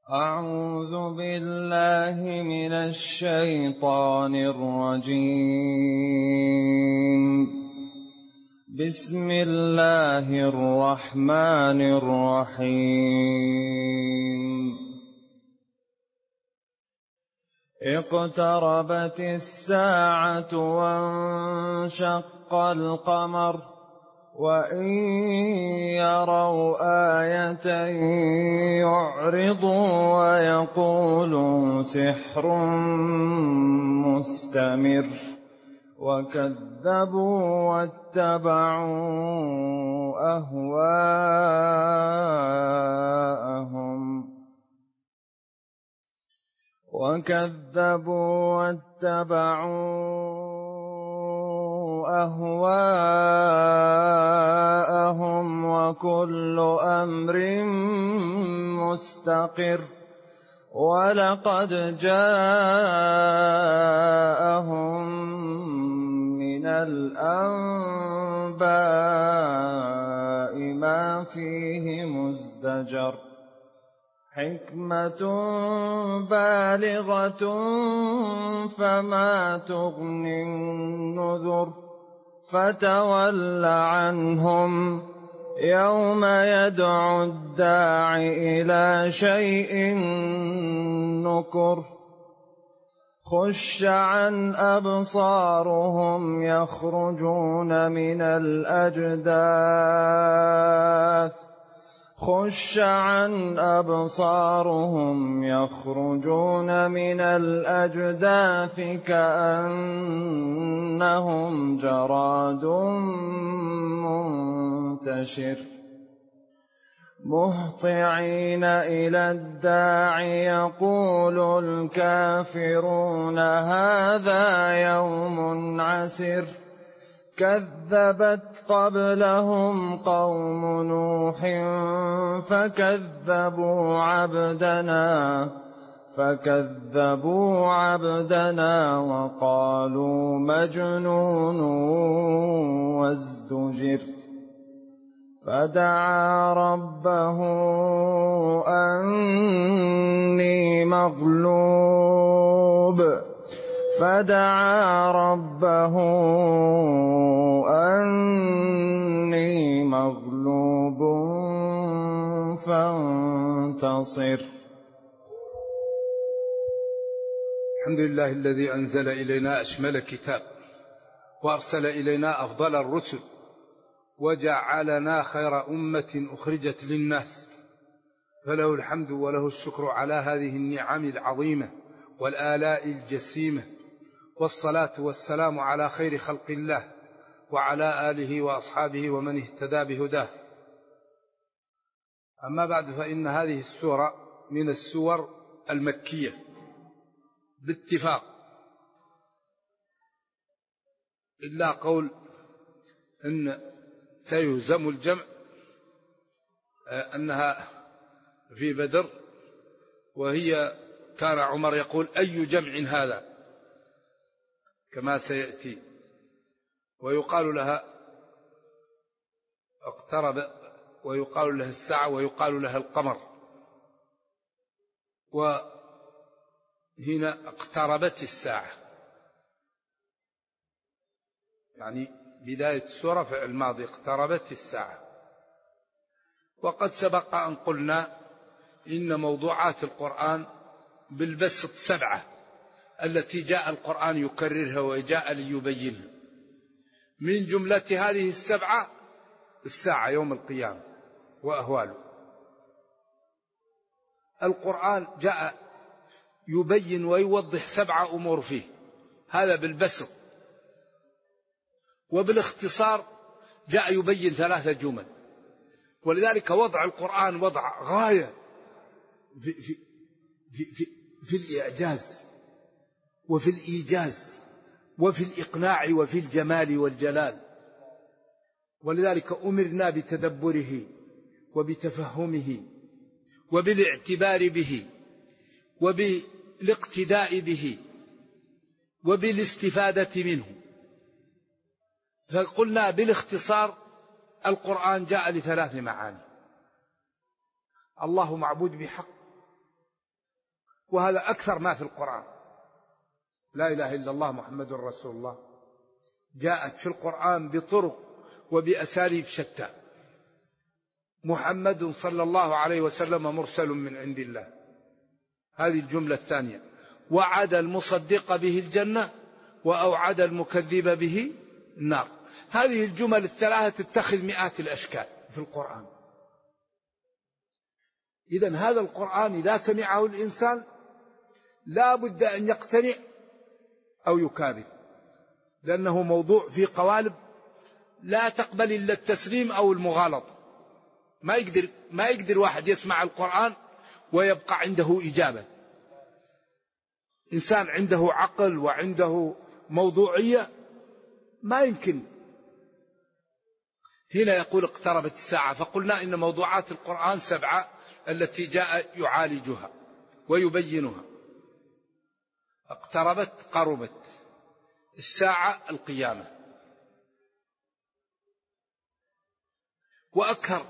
أعوذ بالله من الشيطان الرجيم. بسم الله الرحمن الرحيم. اقتربت الساعة وانشق القمر وإن يروا آية يعرضوا ويقولوا سحر مستمر وكذبوا واتبعوا أهواءهم وكل أمر مستقر ولقد جاءهم من الأنباء ما فيه مزدجر حكمة بالغة فما تغني النذر فتول عنهم يوم يدعو الداع إلى شيء نكر خش عن أبصارهم يخرجون من الأجداث كأنهم جراد منتشر مهطعين إلى الداع يقول الكافرون هذا يوم عسر كذبت قبلهم قوم نوح فكذبوا عبدنا وقالوا مجنون وازدجر فدعا ربه أني مغلوب فانتصر. الحمد لله الذي أنزل إلينا أشمل كتاب وأرسل إلينا أفضل الرسل وجعلنا خير أمة أخرجت للناس، فله الحمد وله الشكر على هذه النعم العظيمة والآلاء الجسيمة، والصلاة والسلام على خير خلق الله وعلى آله وأصحابه ومن اهتدى بهداه. أما بعد، فإن هذه السورة من السور المكية باتفاق، إلا قول إن سيهزم الجمع أنها في بدر، وهي كان عمر يقول أي جمع هذا كما سيأتي، ويقال لها اقترب ويقال لها الساعة ويقال لها القمر. وهنا اقتربت الساعة، يعني بداية السورة فعل ماضي، اقتربت الساعة. وقد سبق أن قلنا إن موضوعات القرآن بالبسط 7 التي جاء القرآن يكررها وجاء ليبينها. من جملة هذه 7 الساعة يوم القيامة وأهواله. القرآن جاء يبين ويوضح 7 أمور فيه، هذا بالبسط. وبالاختصار جاء يبين 3 جمل، ولذلك وضع القرآن وضع غاية في الإعجاز وفي الإيجاز وفي الإقناع وفي الجمال والجلال. ولذلك أمرنا بتدبره وبتفهمه وبالاعتبار به وبالاقتداء به وبالاستفادة منه. فقلنا بالاختصار القرآن جاء ل3 معاني: الله معبود بحق، وهذا أكثر ما في القرآن. لا إله إلا الله محمد رسول الله جاءت في القرآن بطرق وبأساليب شتى. محمد صلى الله عليه وسلم مرسل من عند الله، هذه الجملة الثانية. وعد المصدق به الجنة وأوعد المكذب به النار. هذه الجمل الثلاثة تتخذ مئات الأشكال في القرآن. إذن هذا القرآن إذا سمعه الإنسان لا بد أن يقتنع أو يكابر، لأنه موضوع في قوالب لا تقبل إلا التسليم أو المغالطة. ما يقدر واحد يسمع القرآن ويبقى عنده إجابة. إنسان عنده عقل وعنده موضوعية ما يمكن. هنا يقول اقتربت الساعة، فقلنا إن موضوعات القرآن 7 التي جاء يعالجها ويبينها. اقتربت، قربت، الساعة، القيامة. وأكثر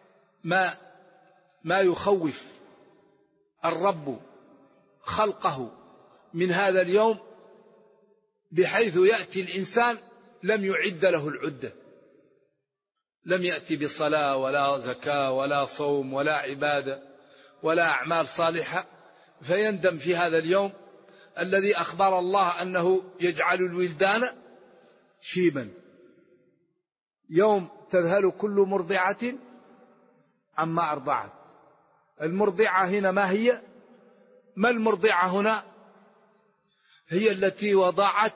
ما يخوف الرب خلقه من هذا اليوم، بحيث يأتي الإنسان لم يعد له العدة، لم يأتي بصلاة ولا زكاة ولا صوم ولا عبادة ولا أعمال صالحة، فيندم في هذا اليوم الذي أخبر الله أنه يجعل الولدان شيبا. يوم تذهل كل مرضعة عما أرضعت. المرضعة هنا ما هي؟ ما المرضعة هنا؟ هي التي وضعت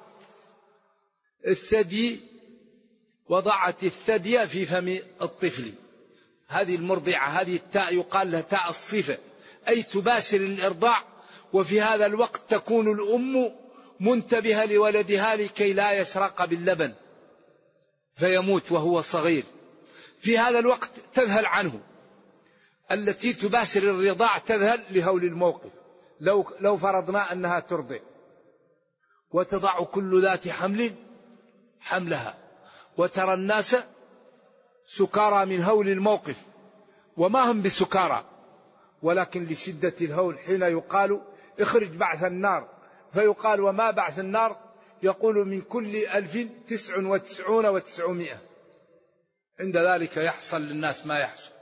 الثدي في فم الطفل. هذه المرضعة، هذه التاء يقال لها تاء الصفة، أي تباشر الإرضاع، وفي هذا الوقت تكون الأم منتبهة لولدها لكي لا يشرق باللبن فيموت وهو صغير. في هذا الوقت تذهل عنه. التي تباشر الرضاع تذهل لهول الموقف. لو فرضنا أنها ترضع، وتضع كل ذات حمل حملها، وترى الناس سكارى من هول الموقف، وما هم بسكارى، ولكن لشدة الهول حين يقال اخرج بعث النار، فيقال وما بعث النار؟ يقول من كل 1099 و900. عند ذلك يحصل للناس ما يحصل.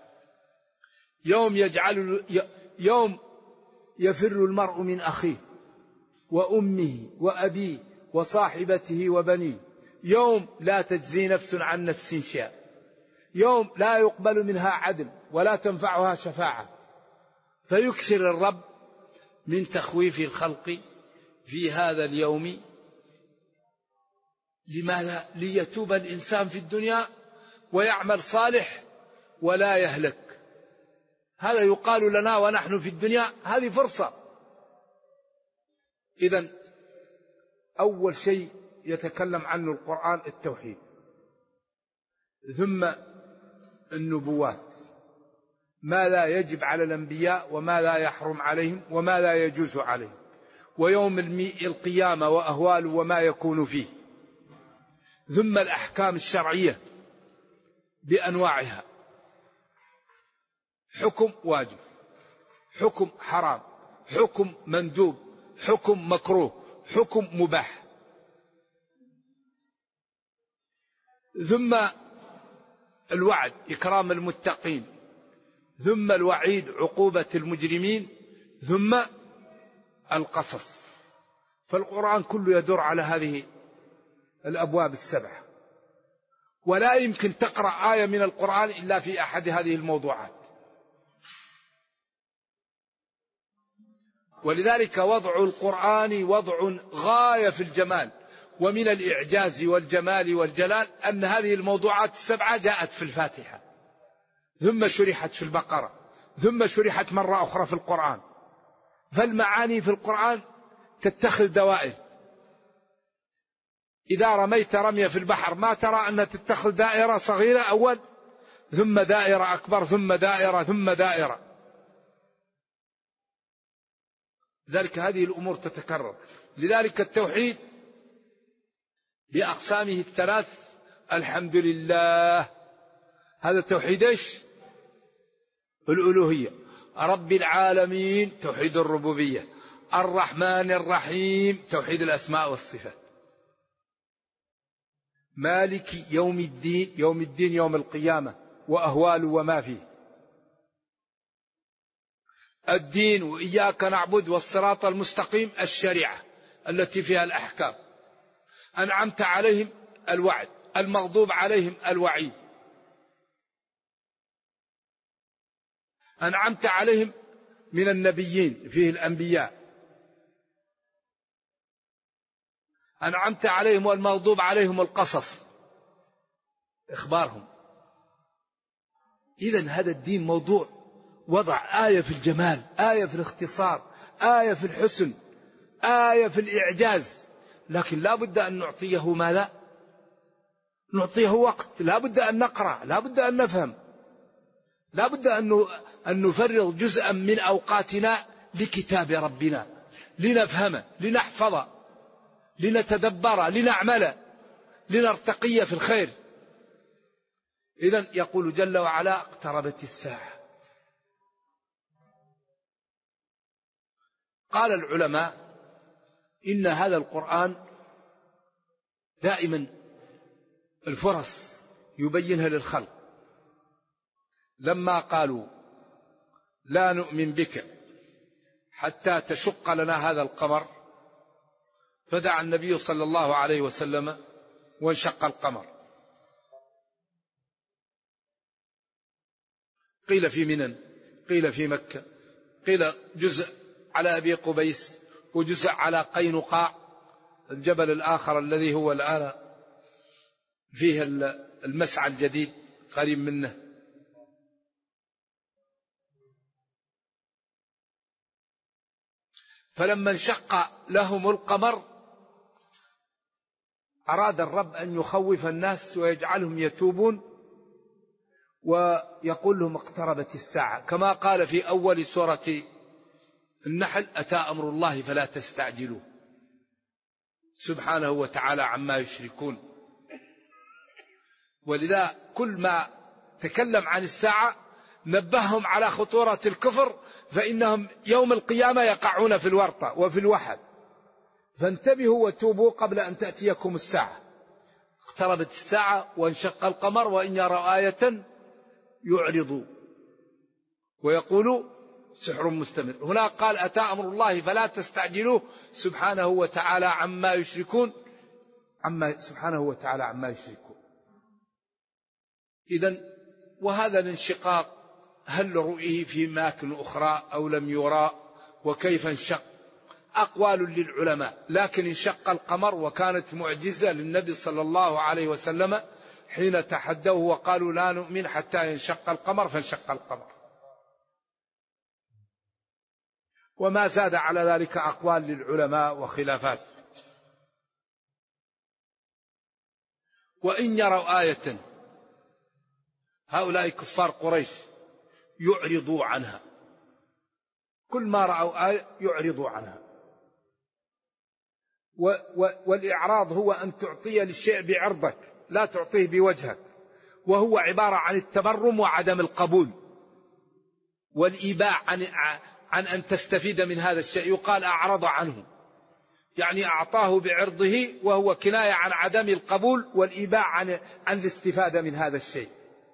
يوم يفر المرء من أخيه وأمه وأبيه وصاحبته وبنيه. يوم لا تجزي نفس عن نفس شيئا. يوم لا يقبل منها عدل ولا تنفعها شفاعة. فيكثر الرب من تخويف الخلق في هذا اليوم. لماذا؟ ليتوب الإنسان في الدنيا ويعمل صالح ولا يهلك. هذا يقال لنا ونحن في الدنيا، هذه فرصة. إذن أول شيء يتكلم عنه القرآن التوحيد، ثم النبوات، ما لا يجب على الأنبياء وما لا يحرم عليهم وما لا يجوز عليهم، ويوم القيامة وأهواله وما يكون فيه، ثم الأحكام الشرعية بأنواعها، حكم واجب، حكم حرام، حكم مندوب، حكم مكروه، حكم مباح، ثم الوعد إكرام المتقين، ثم الوعيد عقوبة المجرمين، ثم القصص. فالقرآن كله يدور على هذه الأبواب السبعة، ولا يمكن تقرأ آية من القرآن إلا في أحد هذه الموضوعات. ولذلك وضع القرآن وضع غاية في الجمال، ومن الإعجاز والجمال والجلال أن هذه الموضوعات السبعة جاءت في الفاتحة، ثم شرحت في البقرة، ثم شرحت مرة أخرى في القرآن. فالمعاني في القرآن تتخذ دوائر. إذا رميت رمية في البحر ما ترى أنها تتخذ دائرة صغيرة أول، ثم دائرة أكبر، ثم دائرة، ثم دائرة. لذلك هذه الأمور تتكرر. لذلك التوحيد بأقسامه الثلاث، الحمد لله، هذا التوحيد ايش؟ الألوهية. رب العالمين توحيد الربوبية. الرحمن الرحيم توحيد الأسماء والصفات. مالك يوم الدين، يوم الدين يوم القيامة وأهواله وما فيه. الدين وإياك نعبد والصراط المستقيم الشريعة التي فيها الأحكام. أنعمت عليهم الوعد، المغضوب عليهم الوعيد. أنعمت عليهم من النبيين فيه الأنبياء. أنعمت عليهم والمغضوب عليهم القصص إخبارهم. إذن هذا الدين موضوع وضع آية في الجمال، آية في الاختصار، آية في الحسن، آية في الإعجاز، لكن لا بد أن نعطيه ماذا؟ نعطيه وقت، لا بد أن نقرأ، لا بد أن نفهم، لا بد أن نفرغ جزءا من أوقاتنا لكتاب ربنا لنفهمه، لنحفظه، لنتدبره، لنعمله، لنرتقي في الخير. إذن يقول جل وعلا اقتربت الساعة. قال العلماء إن هذا القرآن دائما الفرص يبينها للخلق. لما قالوا لا نؤمن بك حتى تشق لنا هذا القمر، فدعا النبي صلى الله عليه وسلم وانشق القمر. قيل في منى، قيل في مكة، قيل جزء على أبي قبيس وجزء على قينقاع، الجبل الآخر الذي هو الآن فيه المسعى الجديد قريب منه. فلما انشق لهم القمر أراد الرب أن يخوف الناس ويجعلهم يتوبون، ويقول لهم اقتربت الساعة، كما قال في أول سورة النحل أتى أمر الله فلا تستعجلوه سبحانه وتعالى عما يشركون. ولذا كل ما تكلم عن الساعة نبههم على خطورة الكفر، فإنهم يوم القيامة يقعون في الورطة وفي الوحل، فانتبهوا وتوبوا قبل أن تأتيكم الساعة. اقتربت الساعة وانشق القمر وإن يروا آية يعرضوا ويقولوا سحر مستمر. هنا قال أتى أمر الله فلا تستعجلوه سبحانه وتعالى عما يشركون، سبحانه وتعالى عما يشركون. إذن وهذا الانشقاق هل رؤيه في أماكن أخرى أو لم يرى، وكيف انشق؟ أقوال للعلماء، لكن انشق القمر وكانت معجزة للنبي صلى الله عليه وسلم حين تحدوه وقالوا لا نؤمن حتى ينشق القمر، فانشق القمر. وما زاد على ذلك أقوال للعلماء وخلافات. وإن يروا آية، هؤلاء كفار قريش يعرضوا عنها، كل ما رأوا آية يعرضوا عنها. والإعراض هو أن تعطي للشيء بعرضك لا تعطيه بوجهك، وهو عبارة عن التبرم وعدم القبول والإيباع عن أن تستفيد من هذا الشيء. يقال أعرض عنه، يعني أعطاه بعرضه، وهو كناية عن عدم القبول والإيباع عن الاستفادة من هذا الشيء.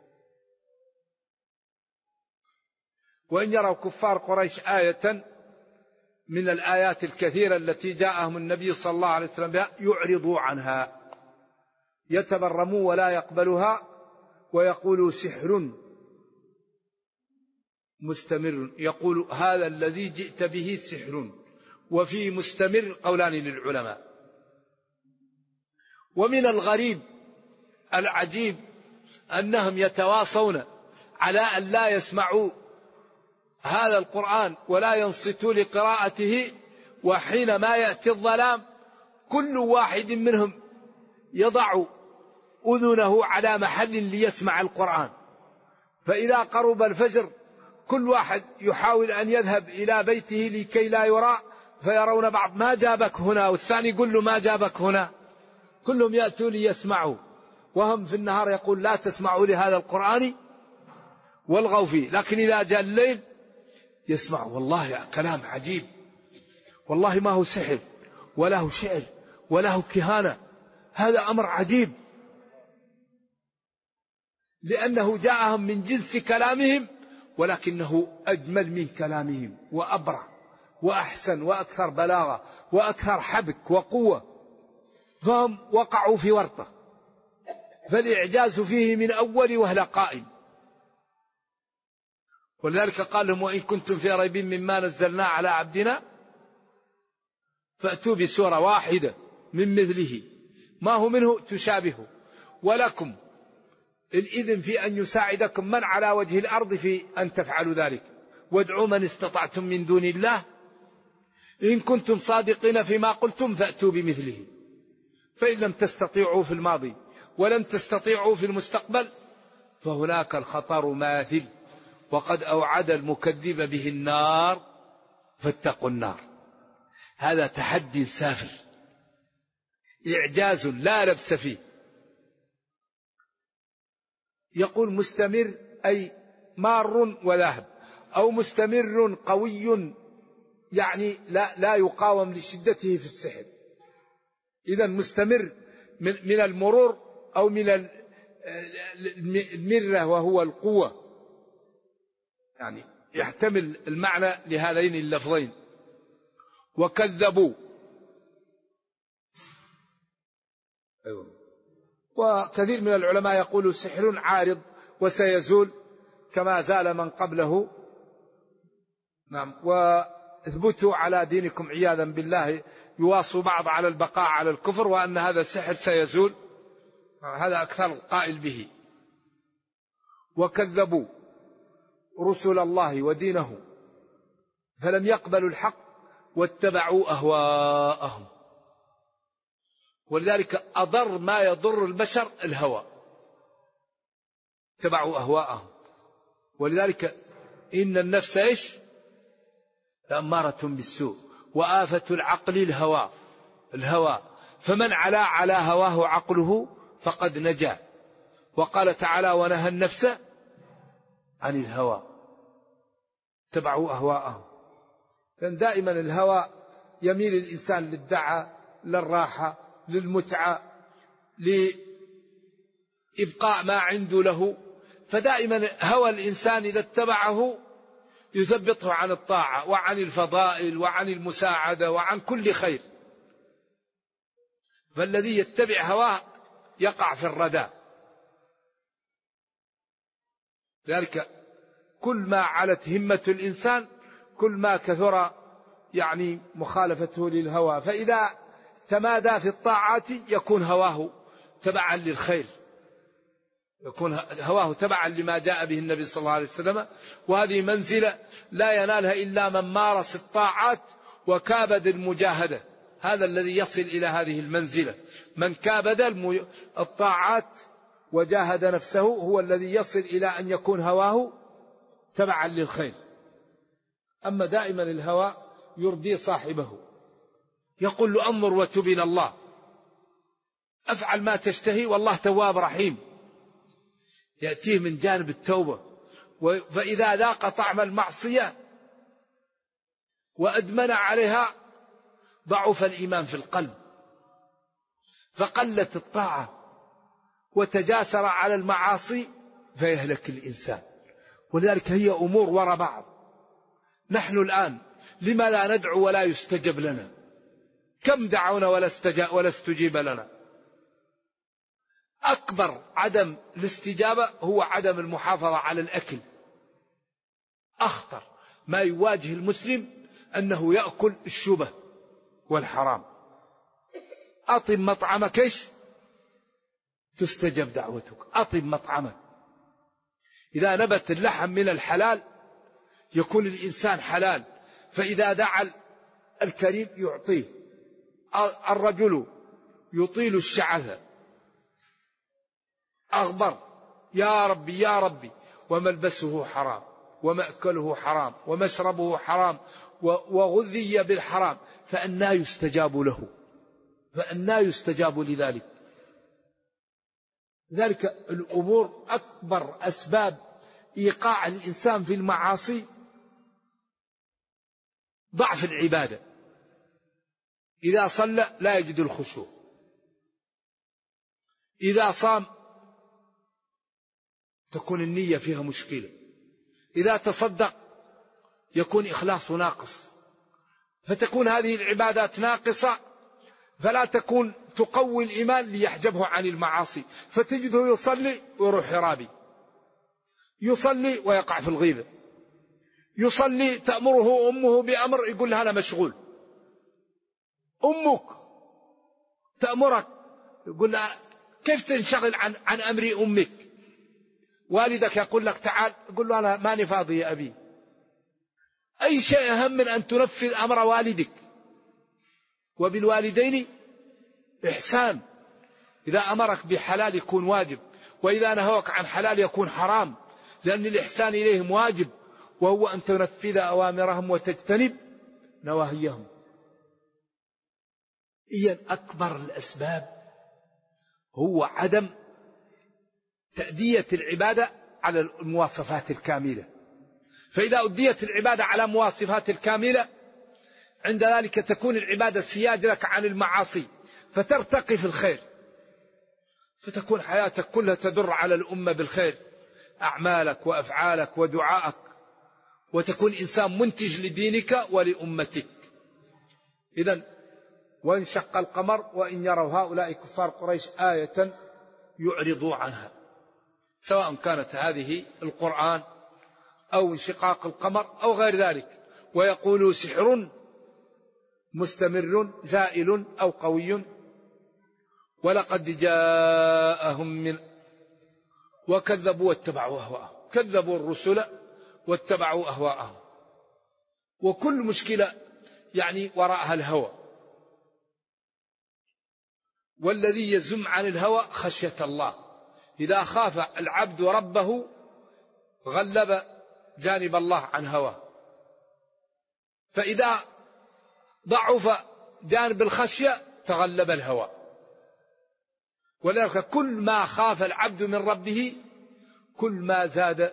وإن يروا كفار قريش آية من الآيات الكثيرة التي جاءهم النبي صلى الله عليه وسلم بها يعرضوا عنها، يتبرموا ولا يقبلها، ويقولوا سحر مستمر. يقول هذا الذي جئت به سحر، وفي مستمر قولان للعلماء. ومن الغريب العجيب أنهم يتواصون على أن لا يسمعوا هذا القرآن ولا ينصتوا لقراءته، وحينما يأتي الظلام كل واحد منهم يضع أذنه على محل ليسمع القرآن، فإذا قرب الفجر كل واحد يحاول أن يذهب إلى بيته لكي لا يرى، فيرون بعض ما جابك هنا، والثاني يقول له ما جابك هنا، كلهم يأتوا ليسمعوا، وهم في النهار يقول لا تسمعوا لهذا القرآن والغوا فيه، لكن إذا جاء الليل يسمعوا. والله كلام عجيب. والله ما هو سحر ولا هو شعر ولا هو كهانة، هذا أمر عجيب، لأنه جاءهم من جنس كلامهم، ولكنه أجمل من كلامهم وأبرع وأحسن وأكثر بلاغة وأكثر حبك وقوة، فهم وقعوا في ورطة، فالإعجاز فيه من أول وهلة قائم. ولذلك قال لهم: وإن كنتم في ريب مما نزلنا على عبدنا فأتوا بسورة واحدة من مثله ما هو منه تشابهه، ولكم الإذن في أن يساعدكم من على وجه الأرض في أن تفعلوا ذلك، وادعوا من استطعتم من دون الله إن كنتم صادقين فيما قلتم فأتوا بمثله. فإن لم تستطيعوا في الماضي ولن تستطيعوا في المستقبل فهناك الخطر ماثل، وقد أوعد المكذب به النار فاتقوا النار. هذا تحدي سافر، إعجاز لا لبس فيه. يقول مستمر أي مار وذاهب، أو مستمر قوي يعني لا يقاوم لشدته في السحر. إذا مستمر من المرور أو من المرة وهو القوة، يعني يحتمل المعنى لهذين اللفظين. وكذبوا، وكثير من العلماء يقولوا سحر عارض وسيزول كما زال من قبله. نعم. واثبتوا على دينكم عياذا بالله، يواصوا بعض على البقاء على الكفر، وأن هذا السحر سيزول، هذا أكثر القائل به. وكذبوا رسل الله ودينه فلم يقبلوا الحق واتبعوا أهواءهم. ولذلك أضر ما يضر البشر الهوى، اتبعوا أهواءهم. ولذلك إن النفس إيش؟ لأمارة بالسوء، وآفة العقل الهوى، فمن على هواه عقله فقد نجا. وقال تعالى: ونهى النفس عن الهوى، اتبعوا أهواءهم. لأن دائما الهوى يميل الإنسان للدعة، للراحة، للمتعة، لإبقاء ما عنده له. فدائما هوى الإنسان إذا اتبعه يثبطه عن الطاعة وعن الفضائل وعن المساعدة وعن كل خير. فالذي يتبع هواه يقع في الردى. ذلك كل ما علت همة الإنسان كل ما كثر يعني مخالفته للهوى. فإذا تمادى في الطاعات يكون هواه تبعا للخير، يكون هواه تبعا لما جاء به النبي صلى الله عليه وسلم. وهذه منزلة لا ينالها إلا من مارس الطاعات وكابد المجاهدة. هذا الذي يصل إلى هذه المنزلة، من كابد الطاعات وجاهد نفسه هو الذي يصل إلى أن يكون هواه تبعا للخير. أما دائما الهوى يرضي صاحبه، يقول له: أنظر وتب إلى الله، أفعل ما تشتهي والله تواب رحيم. يأتيه من جانب التوبة. فإذا ذاق طعم المعصية وأدمن عليها ضعف الإيمان في القلب، فقلت الطاعة وتجاسر على المعاصي فيهلك الإنسان. ولذلك هي أمور وراء بعض. نحن الآن لما لا ندعو ولا يستجب لنا؟ كم دعونا ولا استجيب لنا؟ أكبر عدم الاستجابة هو عدم المحافظة على الأكل. أخطر ما يواجه المسلم أنه يأكل الشبه والحرام. أطم مطعمك إيش تستجب دعوتك، أطم مطعمك. إذا نبت اللحم من الحلال يكون الإنسان حلال، فإذا دعا الكريم يعطيه. الرجل يطيل الشعث أغبر يا ربي يا ربي، وملبسه حرام ومأكله حرام ومشربه حرام وغذي بالحرام، فأنى يستجاب له، فأنى يستجاب لذلك. ذلك الأمور أكبر أسباب إيقاع الإنسان في المعاصي ضعف العبادة. إذا صلى لا يجد الخشوع، إذا صام تكون النية فيها مشكلة، إذا تصدق يكون إخلاصه ناقص، فتكون هذه العبادات ناقصة، فلا تكون تقوي الإيمان ليحجبه عن المعاصي، فتجده يصلي ويروح يرابي، يصلي ويقع في الغيبة، يصلي تأمره أمه بأمر يقول لها أنا مشغول، أمك تأمرك يقول لها كيف تنشغل عن أمر أمك، والدك يقول لك تعال يقول له أنا ماني فاضي يا أبي. أي شيء أهم من أن تنفذ أمر والدك. وبالوالدين إحسان، إذا أمرك بحلال يكون واجب، وإذا نهوك عن حلال يكون حرام، لأن الإحسان إليهم واجب، وهو أن تنفذ أوامرهم وتجتنب نواهيهم. إذن أكبر الأسباب هو عدم تأدية العبادة على المواصفات الكاملة، فإذا أديت العبادة على مواصفات الكاملة عند ذلك تكون العبادة سياج لك عن المعاصي، فترتقي في الخير، فتكون حياتك كلها تدر على الأمة بالخير، أعمالك وأفعالك ودعائك، وتكون إنسان منتج لدينك ولأمتك. إذن وانشق القمر وإن يروا هؤلاء كفار قريش آية يعرضوا عنها، سواء كانت هذه القرآن أو انشقاق القمر أو غير ذلك، ويقولوا سحر مستمر زائل أو قوي ولقد جاءهم من وكذبوا واتبعوا أهواءهم، كذبوا الرسل واتبعوا أهواءهم. وكل مشكلة يعني وراءها الهوى، والذي يزم عن الهوى خشية الله. إذا خاف العبد ربه غلب جانب الله عن هواه، فإذا ضعف جانب الخشية تغلب الهوى. ولذلك كل ما خاف العبد من ربه كل ما زاد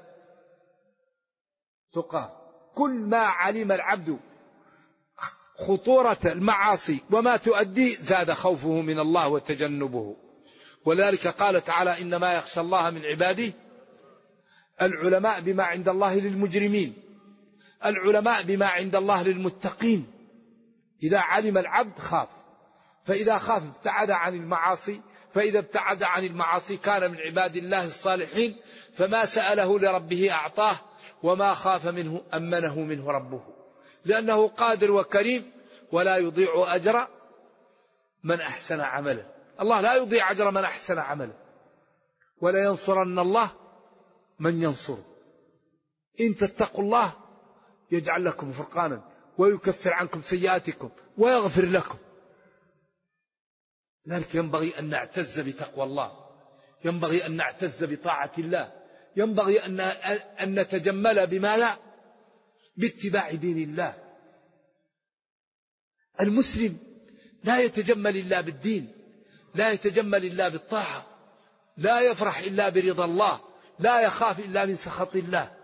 تقاه، كل ما علم العبد خطورة المعاصي وما تؤدي زاد خوفه من الله وتجنبه. ولذلك قال تعالى إنما يخشى الله من عباده العلماء بما عند الله للمجرمين، العلماء بما عند الله للمتقين. إذا علم العبد خاف، فإذا خاف ابتعد عن المعاصي، فإذا ابتعد عن المعاصي كان من عباد الله الصالحين، فما سأله لربه أعطاه، وما خاف منه أمنه منه ربه، لأنه قادر وكريم ولا يضيع أجر من أحسن عملا. الله لا يضيع أجر من أحسن عملا، ولا ينصرن الله من ينصره. إن تتقوا الله يجعل لكم فرقانا ويكفر عنكم سيئاتكم ويغفر لكم. لذلك ينبغي أن نعتز بتقوى الله، ينبغي أن نعتز بطاعة الله، ينبغي أن نتجمل بما لا باتباع دين الله. المسلم لا يتجمل إلا بالدين، لا يتجمل إلا بالطاعة، لا يفرح إلا برضا الله، لا يخاف إلا من سخط الله.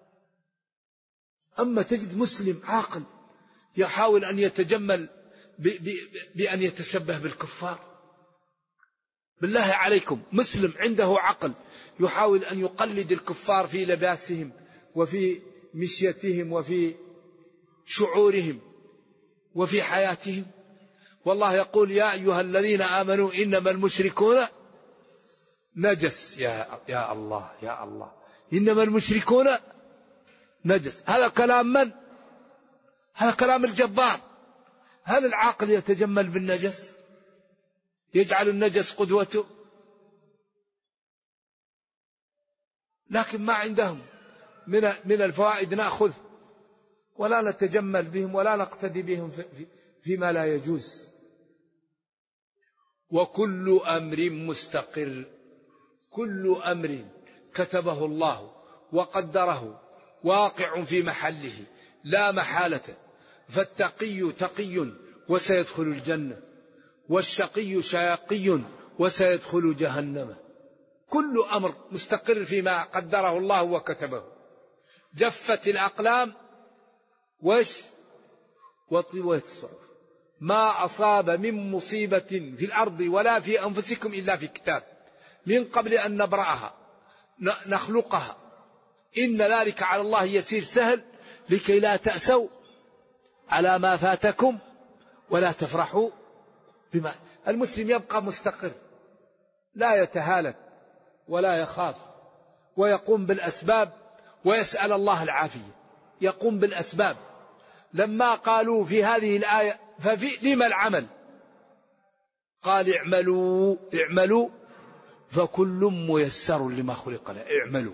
أما تجد مسلم عاقل يحاول أن يتجمل بأن يتشبه بالكفار، بالله عليكم مسلم عنده عقل يحاول أن يقلد الكفار في لباسهم وفي مشيتهم وفي شعورهم وفي حياتهم. والله يقول يا أيها الذين آمنوا إنما المشركون نجس. يا الله يا الله، إنما المشركون نجس. هذا كلام من؟ هذا كلام الجبار. هل العاقل يتجمل بالنجس؟ يجعل النجس قدوته؟ لكن ما عندهم من الفوائد نأخذ، ولا نتجمل بهم ولا نقتدي بهم فيما لا يجوز. وكل أمر مستقر، كل أمر كتبه الله وقدره واقع في محله لا محالة. فالتقي تقي وسيدخل الجنة، والشقي شقي وسيدخل جهنم. كل أمر مستقر فيما قدره الله وكتبه. جفت الأقلام وطوت الصحف، ما أصاب من مصيبة في الأرض ولا في أنفسكم إلا في كتاب من قبل أن نبرأها نخلقها إن ذلك على الله يسير سهل لكي لا تأسوا على ما فاتكم ولا تفرحوا بما. المسلم يبقى مستقر لا يتهالك ولا يخاف ويقوم بالأسباب ويسأل الله العافية. يقوم بالأسباب. لما قالوا في هذه الآية لما العمل؟ قال اعملوا فكل ميسر لما خلق له.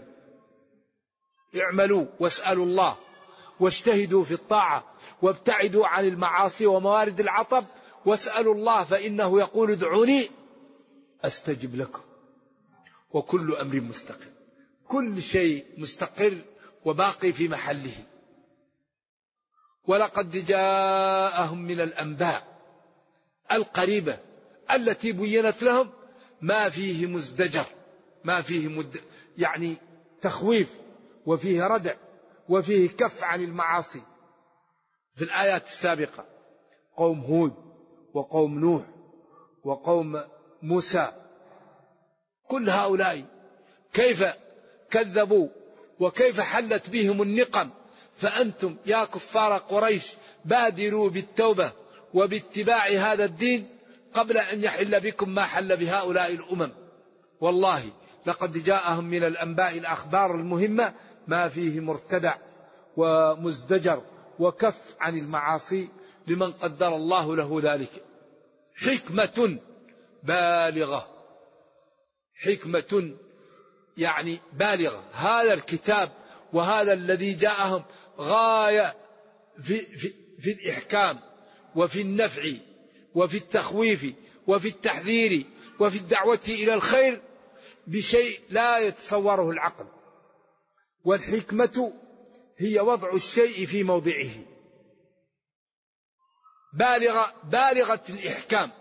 اعملوا واسألوا الله واجتهدوا في الطاعة وابتعدوا عن المعاصي وموارد العطب واسألوا الله فإنه يقول ادعوني أستجب لكم. وكل أمر مستقر. كل شيء مستقر وباقي في محله. ولقد جاءهم من الأنباء القريبة التي بينت لهم ما فيه مزدجر ما فيه يعني تخويف وفيه ردع وفيه كف عن المعاصي. في الآيات السابقة قوم هود وقوم نوح وقوم موسى كل هؤلاء كيف كذبوا وكيف حلت بهم النقم. فأنتم يا كفار قريش بادروا بالتوبة وباتباع هذا الدين قبل أن يحل بكم ما حل بهؤلاء الأمم. والله لقد جاءهم من الأنباء الأخبار المهمة ما فيه مرتدع ومزدجر وكف عن المعاصي لمن قدر الله له ذلك. حكمة بالغة. حكمة يعني بالغة. هذا الكتاب وهذا الذي جاءهم غاية في الإحكام وفي النفع وفي التخويف وفي التحذير وفي الدعوة إلى الخير بشيء لا يتصوره العقل. والحكمة هي وضع الشيء في موضعه. بالغة الإحكام.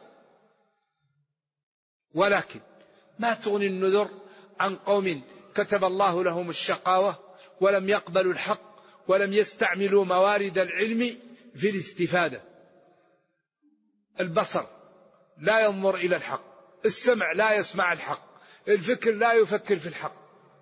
ولكن ما تغني النذر عن قوم كتب الله لهم الشقاوة ولم يقبلوا الحق ولم يستعملوا موارد العلم في الاستفادة. البصر لا ينظر إلى الحق، السمع لا يسمع الحق، الفكر لا يفكر في الحق.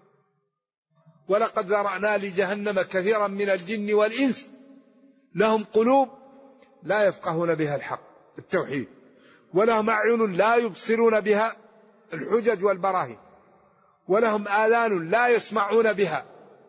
ولقد ذرأنا لجهنم كثيرا من الجن والإنس لهم قلوب لا يفقهون بها الحق التوحيد ولهم أعين لا يبصرون بها الحجج والبراهين ولهم آذان لا يسمعون بها.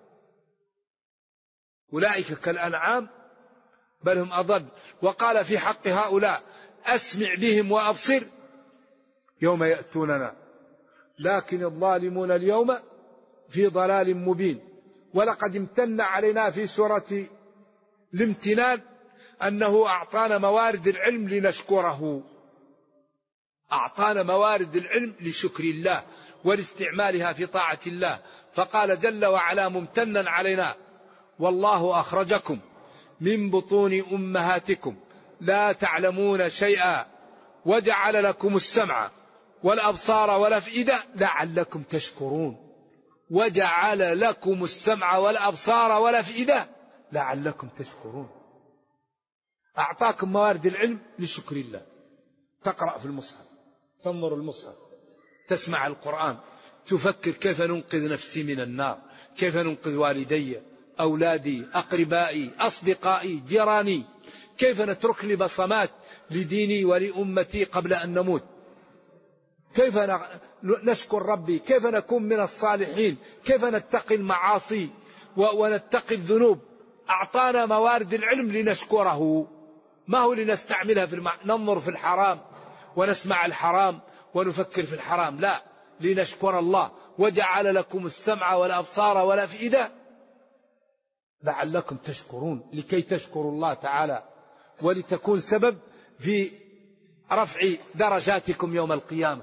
أولئك كالأنعام بل هم أضل. وقال في حق هؤلاء أسمع بهم وأبصر يوم يأتوننا لكن الظالمون اليوم في ضلال مبين. ولقد امتن علينا في سورة الامتنان أنه أعطانا موارد العلم لنشكره. أعطانا موارد العلم لشكر الله ولاستعمالها في طاعة الله. فقال جل وعلا ممتنا علينا والله أخرجكم من بطون أمهاتكم لا تعلمون شيئا وجعل لكم السمع والأبصار والأفئدة لعلكم تشكرون. وجعل لكم السمع والأبصار والأفئدة لعلكم تشكرون. أعطاكم موارد العلم لشكر الله. تقرأ في المصحف، تنظر المصحف، تسمع القرآن، تفكر كيف ننقذ نفسي من النار، كيف ننقذ والدي، أولادي، أقربائي، أصدقائي، جيراني، كيف نترك لي بصمات لديني ولأمتي قبل أن نموت، كيف نشكر ربي، كيف نكون من الصالحين، كيف نتقي المعاصي ونتقي الذنوب. أعطانا موارد العلم لنشكره، ما هو لنستعملها ننظر في الحرام ونسمع الحرام ونفكر في الحرام، لا، لنشكر الله. وجعل لكم السمع والأبصار والأفئدة لعلكم تشكرون، لكي تشكروا الله تعالى ولتكون سبب في رفع درجاتكم يوم القيامة.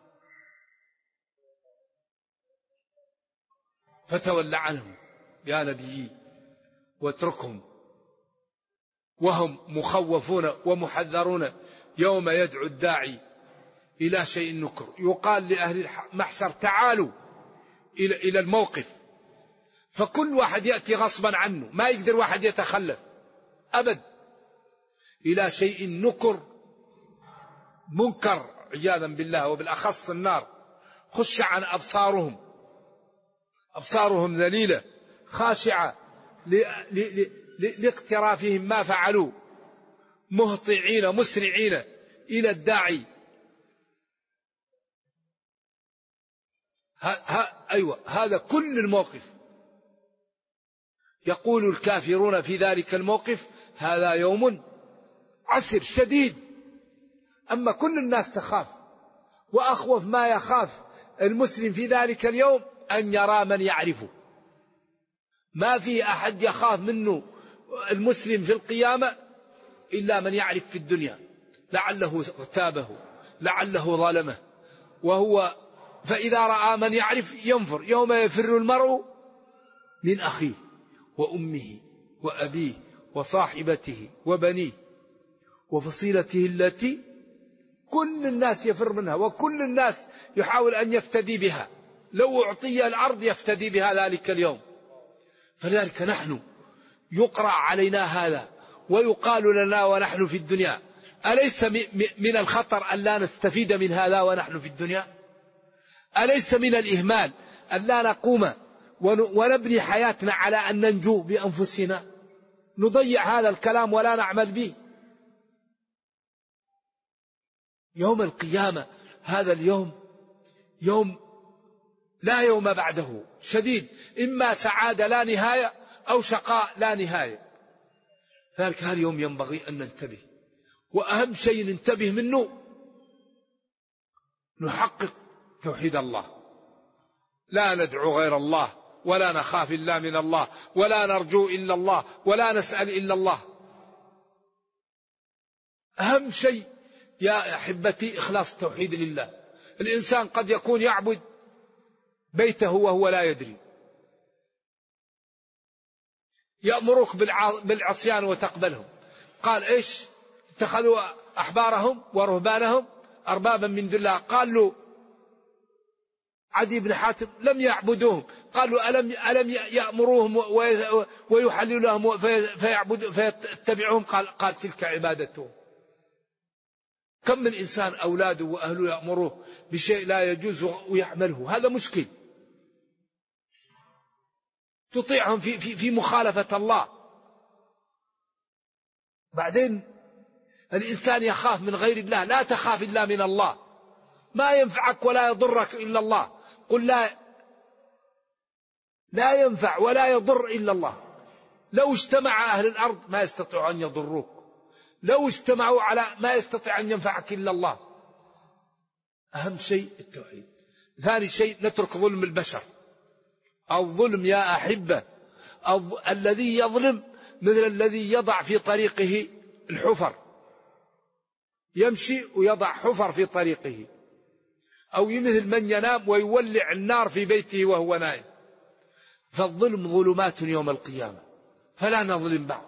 فتول عنهم يا نبي واتركهم وهم مخوفون ومحذرون يوم يدعو الداعي إلى شيء نكر. يقال لأهل المحشر تعالوا إلى الموقف، فكل واحد يأتي غصبا عنه، ما يقدر واحد يتخلف أبد. إلى شيء نكر منكر عياذا بالله، وبالأخص النار. خش عن أبصارهم ذليلة خاشعة لاقترافهم ما فعلوا، مهطعين مسرعين إلى الداعي. أيوة، هذا كل الموقف. يقول الكافرون في ذلك الموقف هذا يوم عسر شديد. أما كل الناس تخاف، وأخوف ما يخاف المسلم في ذلك اليوم أن يرى من يعرفه. ما في أحد يخاف منه المسلم في القيامة إلا من يعرف في الدنيا، لعله اغتابه، لعله ظلمه، فإذا رأى من يعرف ينفر. يوم يفر المرء من أخيه وأمه وأبيه وصاحبته وبنيه وفصيلته التي، كل الناس يفر منها، وكل الناس يحاول أن يفتدي بها. لو أعطي الأرض يفتدي بها ذلك اليوم. فلذلك نحن يقرأ علينا هذا ويقال لنا ونحن في الدنيا: أليس من الخطر أن لا نستفيد من هذا ونحن في الدنيا؟ أليس من الإهمال أن لا نقوم ونبني حياتنا على أن ننجو بأنفسنا؟ نضيع هذا الكلام ولا نعمل به. يوم القيامة هذا اليوم يوم لا يوم بعده شديد، إما سعادة لا نهاية أو شقاء لا نهاية. ذلك هذا اليوم ينبغي أن ننتبه، وأهم شيء ننتبه منه نحقق توحيد الله. لا ندعو غير الله، ولا نخاف إلا من الله، ولا نرجو إلا الله، ولا نسأل إلا الله. أهم شيء يا أحبتي إخلاص التوحيد لله. الإنسان قد يكون يعبد بيته وهو لا يدري، يأمرك بالعصيان وتقبلهم. قال إيش؟ اتخذوا أحبارهم ورهبانهم أربابا من دون الله. قال له عدي بن حاتم لم يعبدوهم. قالوا ألم يأمروهم ويحللوا لهم فيتبعوهم؟ قال تلك عبادتهم. كم من إنسان أولاده وأهله يأمروه بشيء لا يجوز ويعمله، هذا مشكل. تطيعهم في مخالفة الله. بعدين الإنسان يخاف من غير الله، لا تخاف إلا من الله. ما ينفعك ولا يضرك إلا الله. قل لا ينفع ولا يضر إلا الله. لو اجتمع أهل الأرض ما يستطيعوا أن يضروك، لو اجتمعوا على ما يستطيع أن ينفعك إلا الله. أهم شيء التوحيد. ثاني شيء نترك ظلم البشر. الظلم يا أحبة، الذي يظلم مثل الذي يضع في طريقه الحفر، يمشي ويضع حفر في طريقه، أو مثل من ينام ويولع النار في بيته وهو نائم. فالظلم ظلمات يوم القيامة، فلا نظلم بعض.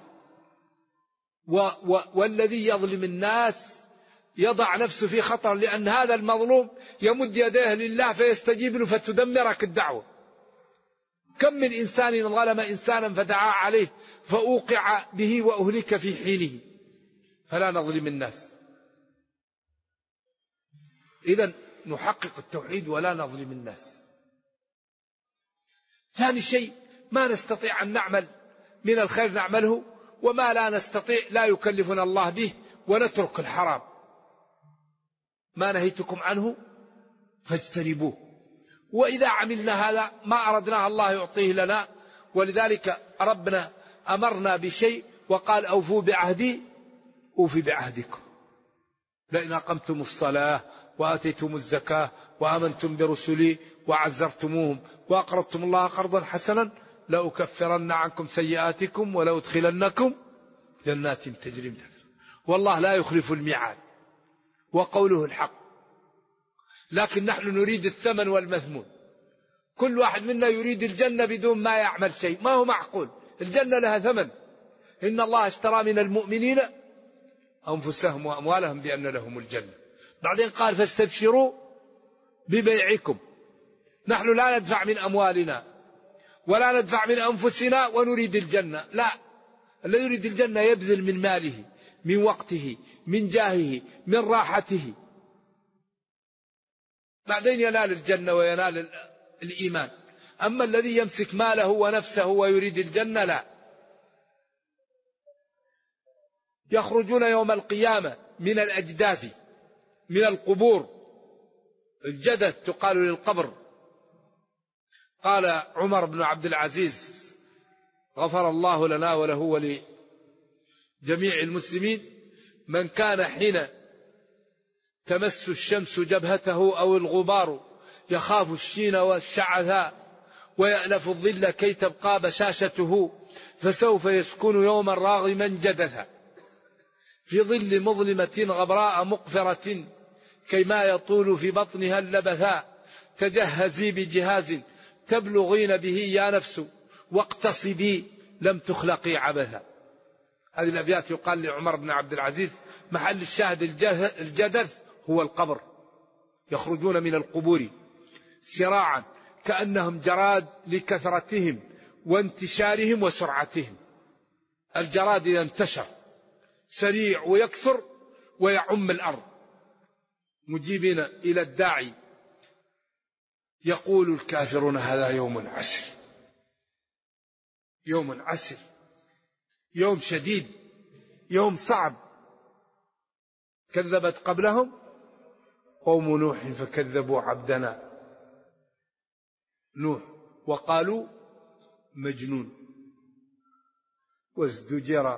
والذي يظلم الناس يضع نفسه في خطر، لأن هذا المظلوم يمد يديه لله فيستجيب له فتدمرك الدعوة. كم من إنسان ظلم إنسانا فدعا عليه فأوقع به وأهلك في حينه. فلا نظلم الناس. إذن نحقق التوحيد ولا نظلم الناس. ثاني شيء ما نستطيع أن نعمل من الخير نعمله، وما لا نستطيع لا يكلفنا الله به، ونترك الحرام. ما نهيتكم عنه فاجتنبوه. وإذا عملنا هذا ما أردناه الله يعطيه لنا. ولذلك ربنا أمرنا بشيء وقال أوفوا بعهدي أوفي بعهدكم. لئن أقمتم الصلاة وآتيتم الزكاة وآمنتم برسلي وعزرتموهم وأقرضتم الله قرضا حسنا لأكفرن عنكم سيئاتكم ولأدخلنكم جنات تجري من تحتها. والله لا يخلف الميعاد وقوله الحق. لكن نحن نريد الثمن والمثمون. كل واحد منا يريد الجنة بدون ما يعمل شيء، ما هو معقول. الجنة لها ثمن. إن الله اشترى من المؤمنين أنفسهم وأموالهم بأن لهم الجنة. بعدين قال فاستبشروا ببيعكم. نحن لا ندفع من أموالنا ولا ندفع من أنفسنا ونريد الجنة، لا. الذي يريد الجنة يبذل من ماله، من وقته، من جاهه، من راحته، بعدين ينال الجنة وينال الإيمان. أما الذي يمسك ماله ونفسه ويريد الجنة لا. يخرجون يوم القيامة من الأجداث، من القبور. الجدث تقال للقبر. قال عمر بن عبد العزيز غفر الله لنا وله ولجميع المسلمين: من كان حين تمس الشمس جبهته أو الغبار يخاف الشين والشعثاء ويألف الظل كي تبقى بشاشته، فسوف يسكن يوما راغما جدثا في ظل مظلمة غبراء مقفرة كيما يطول في بطنها اللبثاء، تجهزي بجهاز تبلغين به يا نفس واقتصدي لم تخلقي عبثا. هذه الأبيات يقال لعمر بن عبد العزيز. محل الشاهد الجدث هو القبر. يخرجون من القبور سراعا كأنهم جراد لكثرتهم وانتشارهم وسرعتهم. الجراد إذا انتشر سريع ويكثر ويعم الأرض. مجيبين إلى الداعي يقول الكافرون: هذا يوم عسر، يوم عسر، يوم شديد، يوم صعب. كذبت قبلهم قوم نوح فكذبوا عبدنا نوح وقالوا مجنون، وازدجر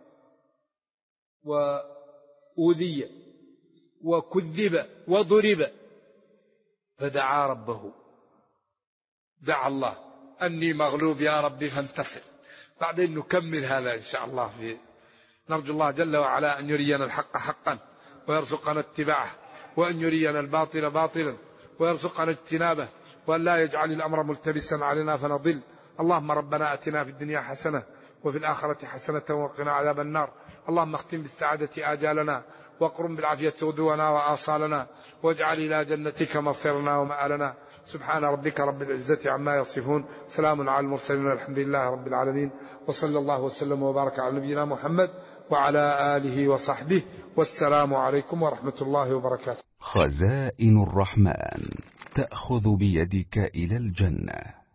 وأوذي وكذب وضرب، فدعا ربه، دعا الله: أني مغلوب يا ربي فانتصر. بعدين نكمل هذا إن شاء الله. نرجو الله جل وعلا أن يرينا الحق حقا ويرزقنا اتباعه، وأن يرينا الباطل باطلا ويرزقنا اجتنابه، وأن لا يجعل الأمر ملتبسا علينا فنضل. اللهم ربنا أتنا في الدنيا حسنة وفي الآخرة حسنة وقنا عذاب النار. اللهم اختم بالسعادة آجالنا واقرم بالعافية غدونا وآصالنا، واجعل إلى جنتك مصيرنا ومآلنا. سبحان ربك رب العزة عما يصفون، سلام على المرسلين والحمد لله رب العالمين، وصلى الله وسلم وبارك على نبينا محمد وعلى آله وصحبه، والسلام عليكم ورحمة الله وبركاته. خزائن الرحمن تأخذ بيدك إلى الجنة.